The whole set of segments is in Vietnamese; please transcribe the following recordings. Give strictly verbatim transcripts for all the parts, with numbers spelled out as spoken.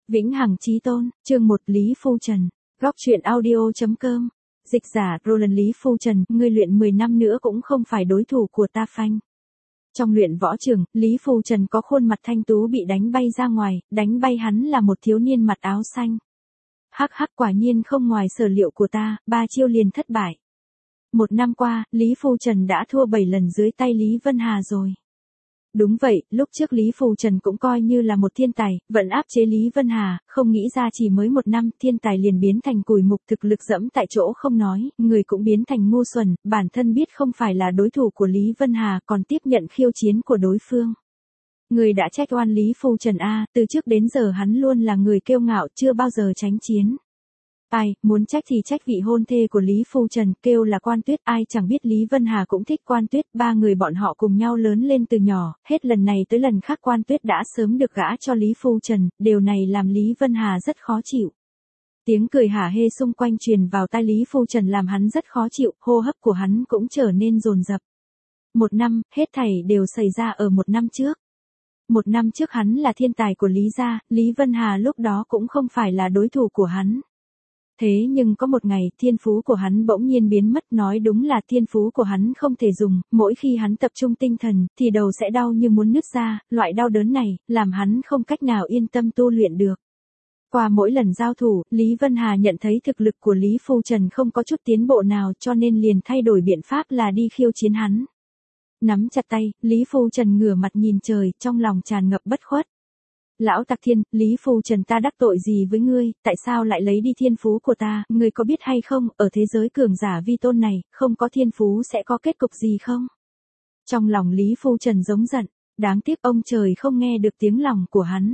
Vĩnh hằng chí tôn, chương một Lý Phu Trần, góc truyện audio chấm com, dịch giả Roland. Lý Phu Trần, ngươi luyện mười năm nữa cũng không phải đối thủ của ta phanh. Trong luyện võ trường, Lý Phu Trần có khuôn mặt thanh tú bị đánh bay ra ngoài, đánh bay hắn là một thiếu niên mặt áo xanh. Hắc hắc, quả nhiên không ngoài sở liệu của ta, ba chiêu liền thất bại. Một năm qua, Lý Phu Trần đã thua bảy lần dưới tay Lý Vân Hà rồi. Đúng vậy, lúc trước Lý Phu Trần cũng coi như là một thiên tài, vẫn áp chế Lý Vân Hà, không nghĩ ra chỉ mới một năm, thiên tài liền biến thành cùi mục, thực lực dẫm tại chỗ không nói, người cũng biến thành ngu xuẩn, bản thân biết không phải là đối thủ của Lý Vân Hà, còn tiếp nhận khiêu chiến của đối phương. Người đã trách oan Lý Phu Trần a, từ trước đến giờ hắn luôn là người kiêu ngạo, chưa bao giờ tránh chiến. Ai, muốn trách thì trách vị hôn thê của Lý Phu Trần, kêu là Quan Tuyết, ai chẳng biết Lý Vân Hà cũng thích Quan Tuyết, ba người bọn họ cùng nhau lớn lên từ nhỏ, hết lần này tới lần khác Quan Tuyết đã sớm được gả cho Lý Phu Trần, điều này làm Lý Vân Hà rất khó chịu. Tiếng cười hả hê xung quanh truyền vào tai Lý Phu Trần làm hắn rất khó chịu, hô hấp của hắn cũng trở nên dồn dập. Một năm, hết thảy đều xảy ra ở một năm trước. Một năm trước hắn là thiên tài của Lý gia, Lý Vân Hà lúc đó cũng không phải là đối thủ của hắn. Thế nhưng có một ngày, thiên phú của hắn bỗng nhiên biến mất, nói đúng là thiên phú của hắn không thể dùng, mỗi khi hắn tập trung tinh thần, thì đầu sẽ đau như muốn nứt ra, loại đau đớn này, làm hắn không cách nào yên tâm tu luyện được. Qua mỗi lần giao thủ, Lý Vân Hà nhận thấy thực lực của Lý Phu Trần không có chút tiến bộ nào cho nên liền thay đổi biện pháp là đi khiêu chiến hắn. Nắm chặt tay, Lý Phu Trần ngửa mặt nhìn trời, trong lòng tràn ngập bất khuất. Lão Tặc Thiên, Lý Phu Trần ta đắc tội gì với ngươi, tại sao lại lấy đi thiên phú của ta, ngươi có biết hay không, ở thế giới cường giả vi tôn này, không có thiên phú sẽ có kết cục gì không? Trong lòng Lý Phu Trần giống giận, đáng tiếc ông trời không nghe được tiếng lòng của hắn.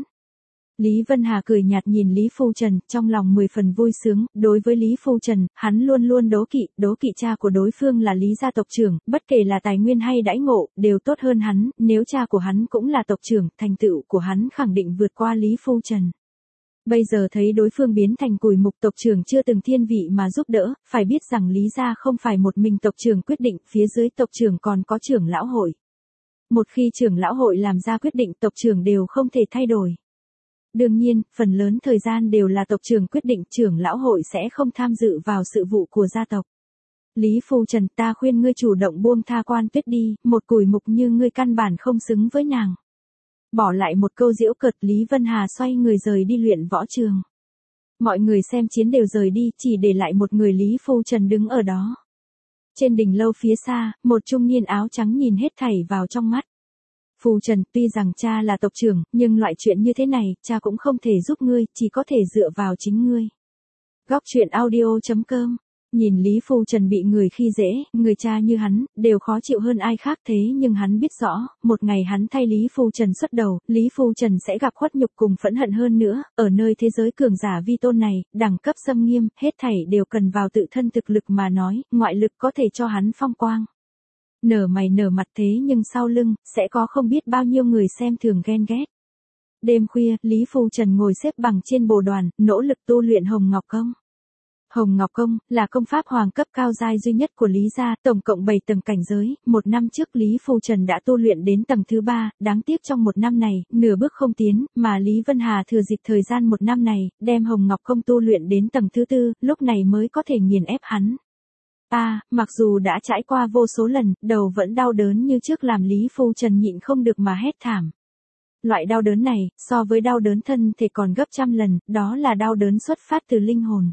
Lý Vân Hà cười nhạt nhìn Lý Phu Trần, trong lòng mười phần vui sướng, đối với Lý Phu Trần, hắn luôn luôn đố kỵ, đố kỵ cha của đối phương là Lý gia tộc trưởng, bất kể là tài nguyên hay đãi ngộ, đều tốt hơn hắn, nếu cha của hắn cũng là tộc trưởng, thành tựu của hắn khẳng định vượt qua Lý Phu Trần. Bây giờ thấy đối phương biến thành cùi mục, tộc trưởng chưa từng thiên vị mà giúp đỡ, phải biết rằng Lý gia không phải một mình tộc trưởng quyết định, phía dưới tộc trưởng còn có trưởng lão hội. Một khi trưởng lão hội làm ra quyết định, tộc trưởng đều không thể thay đổi. Đương nhiên, phần lớn thời gian đều là tộc trưởng quyết định, trưởng lão hội sẽ không tham dự vào sự vụ của gia tộc. Lý Phu Trần, ta khuyên ngươi chủ động buông tha Quan Tuyết đi, một cùi mục như ngươi căn bản không xứng với nàng. Bỏ lại một câu giễu cợt, Lý Vân Hà xoay người rời đi luyện võ trường. Mọi người xem chiến đều rời đi, chỉ để lại một người Lý Phu Trần đứng ở đó. Trên đỉnh lâu phía xa, một trung niên áo trắng nhìn hết thảy vào trong mắt. Phu Trần, tuy rằng cha là tộc trưởng, nhưng loại chuyện như thế này, cha cũng không thể giúp ngươi, chỉ có thể dựa vào chính ngươi. Góc truyện audio chấm com, nhìn Lý Phu Trần bị người khi dễ, người cha như hắn, đều khó chịu hơn ai khác, thế nhưng hắn biết rõ, một ngày hắn thay Lý Phu Trần xuất đầu, Lý Phu Trần sẽ gặp khuất nhục cùng phẫn hận hơn nữa, ở nơi thế giới cường giả vi tôn này, đẳng cấp xâm nghiêm, hết thảy đều cần vào tự thân thực lực mà nói, ngoại lực có thể cho hắn phong quang. Nở mày nở mặt thế nhưng sau lưng, sẽ có không biết bao nhiêu người xem thường ghen ghét. Đêm khuya, Lý Phu Trần ngồi xếp bằng trên bồ đoàn, nỗ lực tu luyện Hồng Ngọc Công. Hồng Ngọc Công, là công pháp hoàng cấp cao giai duy nhất của Lý gia, tổng cộng bảy tầng cảnh giới, một năm trước Lý Phu Trần đã tu luyện đến tầng thứ ba, đáng tiếc trong một năm này, nửa bước không tiến, mà Lý Vân Hà thừa dịp thời gian một năm này, đem Hồng Ngọc Công tu luyện đến tầng thứ tư, lúc này mới có thể nghiền ép hắn. À, mặc dù đã trải qua vô số lần, đầu vẫn đau đớn như trước làm Lý Phu Trần nhịn không được mà hét thảm. Loại đau đớn này, so với đau đớn thân thể còn gấp trăm lần, đó là đau đớn xuất phát từ linh hồn.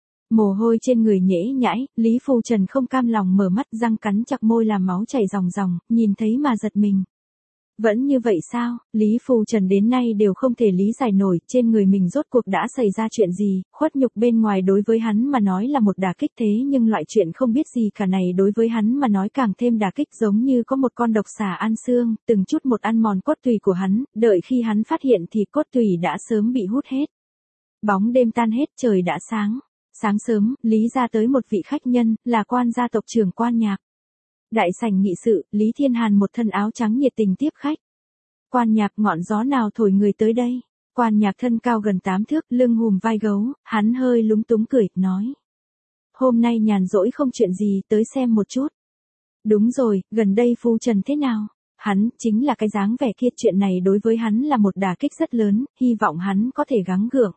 Mồ hôi trên người nhễ nhãi, Lý Phu Trần không cam lòng mở mắt, răng cắn chặt môi làm máu chảy ròng ròng, nhìn thấy mà giật mình. Vẫn như vậy sao, Lý Phu Trần đến nay đều không thể lý giải nổi, trên người mình rốt cuộc đã xảy ra chuyện gì, khuất nhục bên ngoài đối với hắn mà nói là một đả kích, thế nhưng loại chuyện không biết gì cả này đối với hắn mà nói càng thêm đả kích, giống như có một con độc xà ăn xương, từng chút một ăn mòn cốt tủy của hắn, đợi khi hắn phát hiện thì cốt tủy đã sớm bị hút hết. Bóng đêm tan hết, trời đã sáng. Sáng sớm, Lý gia tới một vị khách nhân, là Quan gia tộc trưởng Quan Nhạc. Đại sảnh nghị sự, Lý Thiên Hàn một thân áo trắng nhiệt tình tiếp khách. Quan Nhạc, ngọn gió nào thổi người tới đây? Quan Nhạc thân cao gần tám thước, lưng hùm vai gấu, hắn hơi lúng túng cười, nói. Hôm nay nhàn rỗi không chuyện gì, tới xem một chút. Đúng rồi, gần đây Phu Trần thế nào? Hắn, chính là cái dáng vẻ kia, chuyện này đối với hắn là một đả kích rất lớn, hy vọng hắn có thể gắng gượng.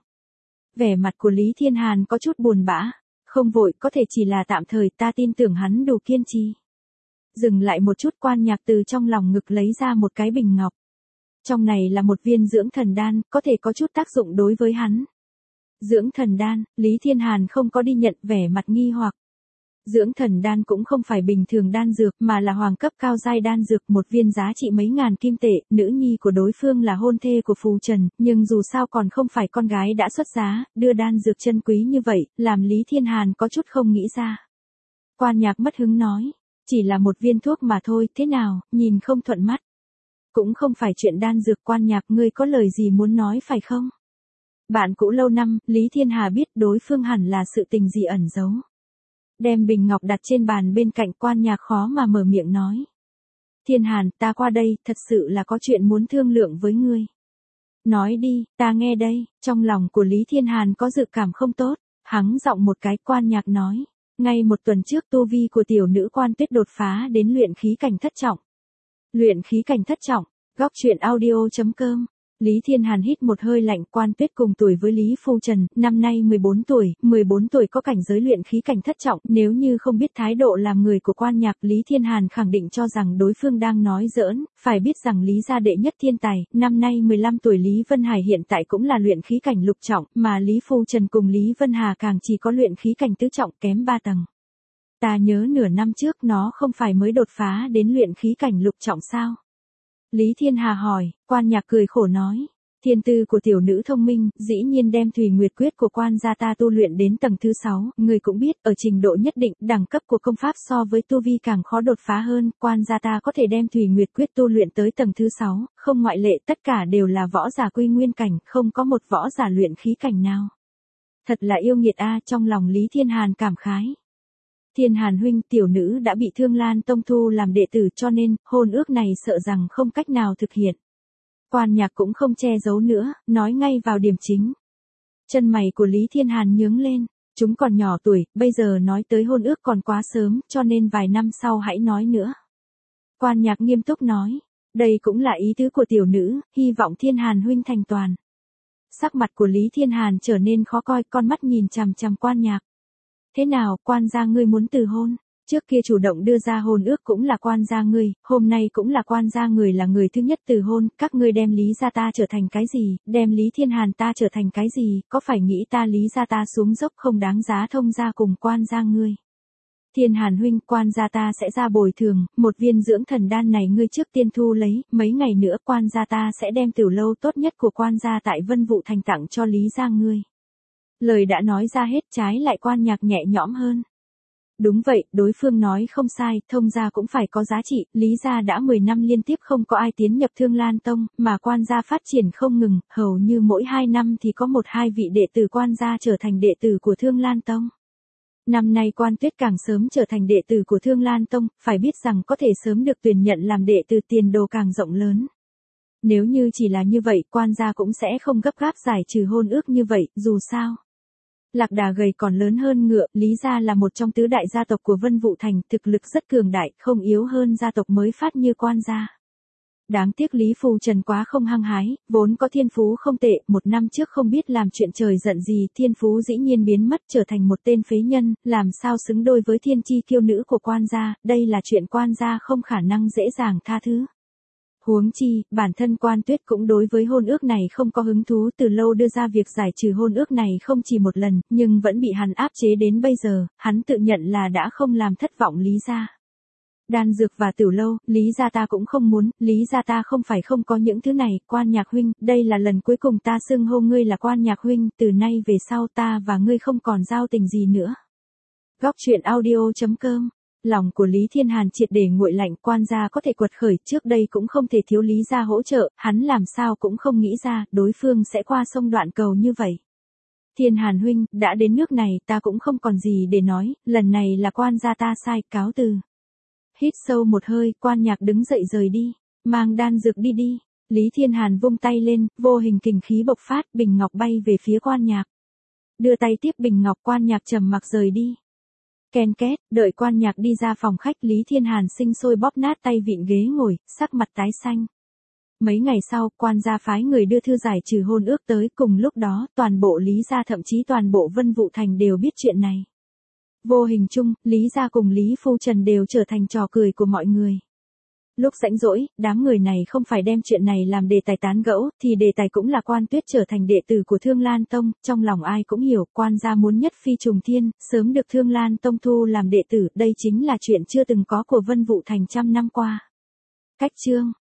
Vẻ mặt của Lý Thiên Hàn có chút buồn bã, không vội, có thể chỉ là tạm thời, ta tin tưởng hắn đủ kiên trì. Dừng lại một chút, Quan Nhạc từ trong lòng ngực lấy ra một cái bình ngọc. Trong này là một viên dưỡng thần đan, có thể có chút tác dụng đối với hắn. Dưỡng thần đan, Lý Thiên Hàn không có đi nhận, vẻ mặt nghi hoặc. Dưỡng thần đan cũng không phải bình thường đan dược mà là hoàng cấp cao giai đan dược, một viên giá trị mấy ngàn kim tệ, nữ nhi của đối phương là hôn thê của Phù Trần, nhưng dù sao còn không phải con gái đã xuất giá, đưa đan dược chân quý như vậy, làm Lý Thiên Hàn có chút không nghĩ ra. Quan Nhạc mất hứng nói, chỉ là một viên thuốc mà thôi, thế nào, nhìn không thuận mắt. Cũng không phải chuyện đan dược. Quan Nhạc, ngươi có lời gì muốn nói phải không? Bạn cũ lâu năm, Lý Thiên Hà biết đối phương hẳn là sự tình gì ẩn giấu. Đem bình ngọc đặt trên bàn bên cạnh, Quan Nhạc khó mà mở miệng nói. Thiên Hàn, ta qua đây, thật sự là có chuyện muốn thương lượng với ngươi. Nói đi, ta nghe đây. Trong lòng của Lý Thiên Hàn có dự cảm không tốt, hắng giọng một cái. Quan Nhạc nói, ngay một tuần trước tu vi của tiểu nữ Quan Tuyết đột phá đến luyện khí cảnh thất trọng. Luyện khí cảnh thất trọng, góc truyện audio chấm com. Lý Thiên Hàn hít một hơi lạnh. Quan Tuyết cùng tuổi với Lý Phu Trần, năm nay mười bốn tuổi, mười bốn tuổi có cảnh giới luyện khí cảnh thất trọng, nếu như không biết thái độ làm người của Quan Nhạc, Lý Thiên Hàn khẳng định cho rằng đối phương đang nói giỡn, phải biết rằng Lý gia đệ nhất thiên tài, năm nay mười lăm tuổi Lý Vân Hải hiện tại cũng là luyện khí cảnh lục trọng, mà Lý Phu Trần cùng Lý Vân Hà càng chỉ có luyện khí cảnh tứ trọng, kém ba tầng. Ta nhớ nửa năm trước nó không phải mới đột phá đến luyện khí cảnh lục trọng sao? Lý Thiên Hà hỏi. Quan Nhạc cười khổ nói, thiên tư của tiểu nữ thông minh, dĩ nhiên đem Thủy Nguyệt Quyết của Quan gia ta tu luyện đến tầng thứ sáu, người cũng biết, ở trình độ nhất định, đẳng cấp của công pháp so với tu vi càng khó đột phá hơn, Quan gia ta có thể đem Thủy Nguyệt Quyết tu luyện tới tầng thứ sáu, không ngoại lệ, tất cả đều là võ giả quy nguyên cảnh, không có một võ giả luyện khí cảnh nào. Thật là yêu nghiệt a. Trong lòng Lý Thiên Hàn cảm khái. Thiên Hàn huynh, tiểu nữ đã bị Thương Lan Tông thu làm đệ tử, cho nên, hôn ước này sợ rằng không cách nào thực hiện. Quan Nhạc cũng không che giấu nữa, nói ngay vào điểm chính. Chân mày của Lý Thiên Hàn nhướng lên, chúng còn nhỏ tuổi, bây giờ nói tới hôn ước còn quá sớm, cho nên vài năm sau hãy nói nữa. Quan Nhạc nghiêm túc nói, đây cũng là ý tứ của tiểu nữ, hy vọng Thiên Hàn huynh thành toàn. Sắc mặt của Lý Thiên Hàn trở nên khó coi, con mắt nhìn chằm chằm Quan Nhạc. Thế nào, Quan gia ngươi muốn từ hôn? Trước kia chủ động đưa ra hôn ước cũng là Quan gia ngươi, hôm nay cũng là Quan gia người là người thứ nhất từ hôn, các ngươi đem Lý gia ta trở thành cái gì, đem Lý Thiên Hàn ta trở thành cái gì, có phải nghĩ ta Lý gia ta xuống dốc không đáng giá thông gia cùng Quan gia ngươi? Thiên Hàn huynh, Quan gia ta sẽ ra bồi thường, một viên dưỡng thần đan này ngươi trước tiên thu lấy, mấy ngày nữa Quan gia ta sẽ đem tiểu lâu tốt nhất của Quan gia tại Vân Vũ Thành tặng cho Lý gia ngươi. Lời đã nói ra hết, trái lại Quan Nhạc nhẹ nhõm hơn. Đúng vậy, đối phương nói không sai, thông gia cũng phải có giá trị, Lý gia đã mười năm liên tiếp không có ai tiến nhập Thương Lan Tông, mà Quan gia phát triển không ngừng, hầu như mỗi hai năm thì có một hai vị đệ tử Quan gia trở thành đệ tử của Thương Lan Tông. Năm nay Quan Tuyết càng sớm trở thành đệ tử của Thương Lan Tông, phải biết rằng có thể sớm được tuyển nhận làm đệ tử, tiền đồ càng rộng lớn. Nếu như chỉ là như vậy, Quan gia cũng sẽ không gấp gáp giải trừ hôn ước như vậy, dù sao. Lạc đà gầy còn lớn hơn ngựa, Lý gia là một trong tứ đại gia tộc của Vân Vũ Thành, thực lực rất cường đại, không yếu hơn gia tộc mới phát như Quan gia. Đáng tiếc Lý Phù Trần quá không hăng hái, vốn có thiên phú không tệ, một năm trước không biết làm chuyện trời giận gì, thiên phú dĩ nhiên biến mất trở thành một tên phế nhân, làm sao xứng đôi với thiên chi kiêu nữ của Quan gia, đây là chuyện Quan gia không khả năng dễ dàng tha thứ. Huống chi, bản thân Quan Tuyết cũng đối với hôn ước này không có hứng thú, từ lâu đưa ra việc giải trừ hôn ước này không chỉ một lần, nhưng vẫn bị hắn áp chế đến bây giờ, hắn tự nhận là đã không làm thất vọng Lý gia. Đan dược và tiểu lâu, Lý gia ta cũng không muốn, Lý gia ta không phải không có những thứ này, Quan Nhạc huynh, đây là lần cuối cùng ta xưng hô ngươi là Quan Nhạc huynh, từ nay về sau ta và ngươi không còn giao tình gì nữa. Góc truyện audio chấm com. Lòng của Lý Thiên Hàn triệt để nguội lạnh, Quan gia có thể quật khởi, trước đây cũng không thể thiếu Lý gia hỗ trợ, hắn làm sao cũng không nghĩ ra, đối phương sẽ qua sông đoạn cầu như vậy. Thiên Hàn huynh, đã đến nước này, ta cũng không còn gì để nói, lần này là Quan gia ta sai, cáo từ. Hít sâu một hơi, Quan Nhạc đứng dậy rời đi, mang đan dược đi đi. Lý Thiên Hàn vung tay lên, vô hình kình khí bộc phát, bình ngọc bay về phía Quan Nhạc. Đưa tay tiếp bình ngọc, Quan Nhạc trầm mặc rời đi. Ken két, đợi quan nhạc đi ra phòng khách Lý Thiên Hàn sinh sôi bóp nát tay vịn ghế ngồi, sắc mặt tái xanh. Mấy ngày sau, quan gia phái người đưa thư giải trừ hôn ước tới, cùng lúc đó, toàn bộ Lý gia thậm chí toàn bộ Vân Vũ Thành đều biết chuyện này. Vô hình chung, Lý gia cùng Lý Phu Trần đều trở thành trò cười của mọi người. Lúc rảnh rỗi, đám người này không phải đem chuyện này làm đề tài tán gẫu, thì đề tài cũng là Quan Tuyết trở thành đệ tử của Thương Lan Tông, trong lòng ai cũng hiểu, quan gia muốn nhất phi trùng thiên, sớm được Thương Lan Tông thu làm đệ tử, đây chính là chuyện chưa từng có của Vân Vũ Thành trăm năm qua. Cách chương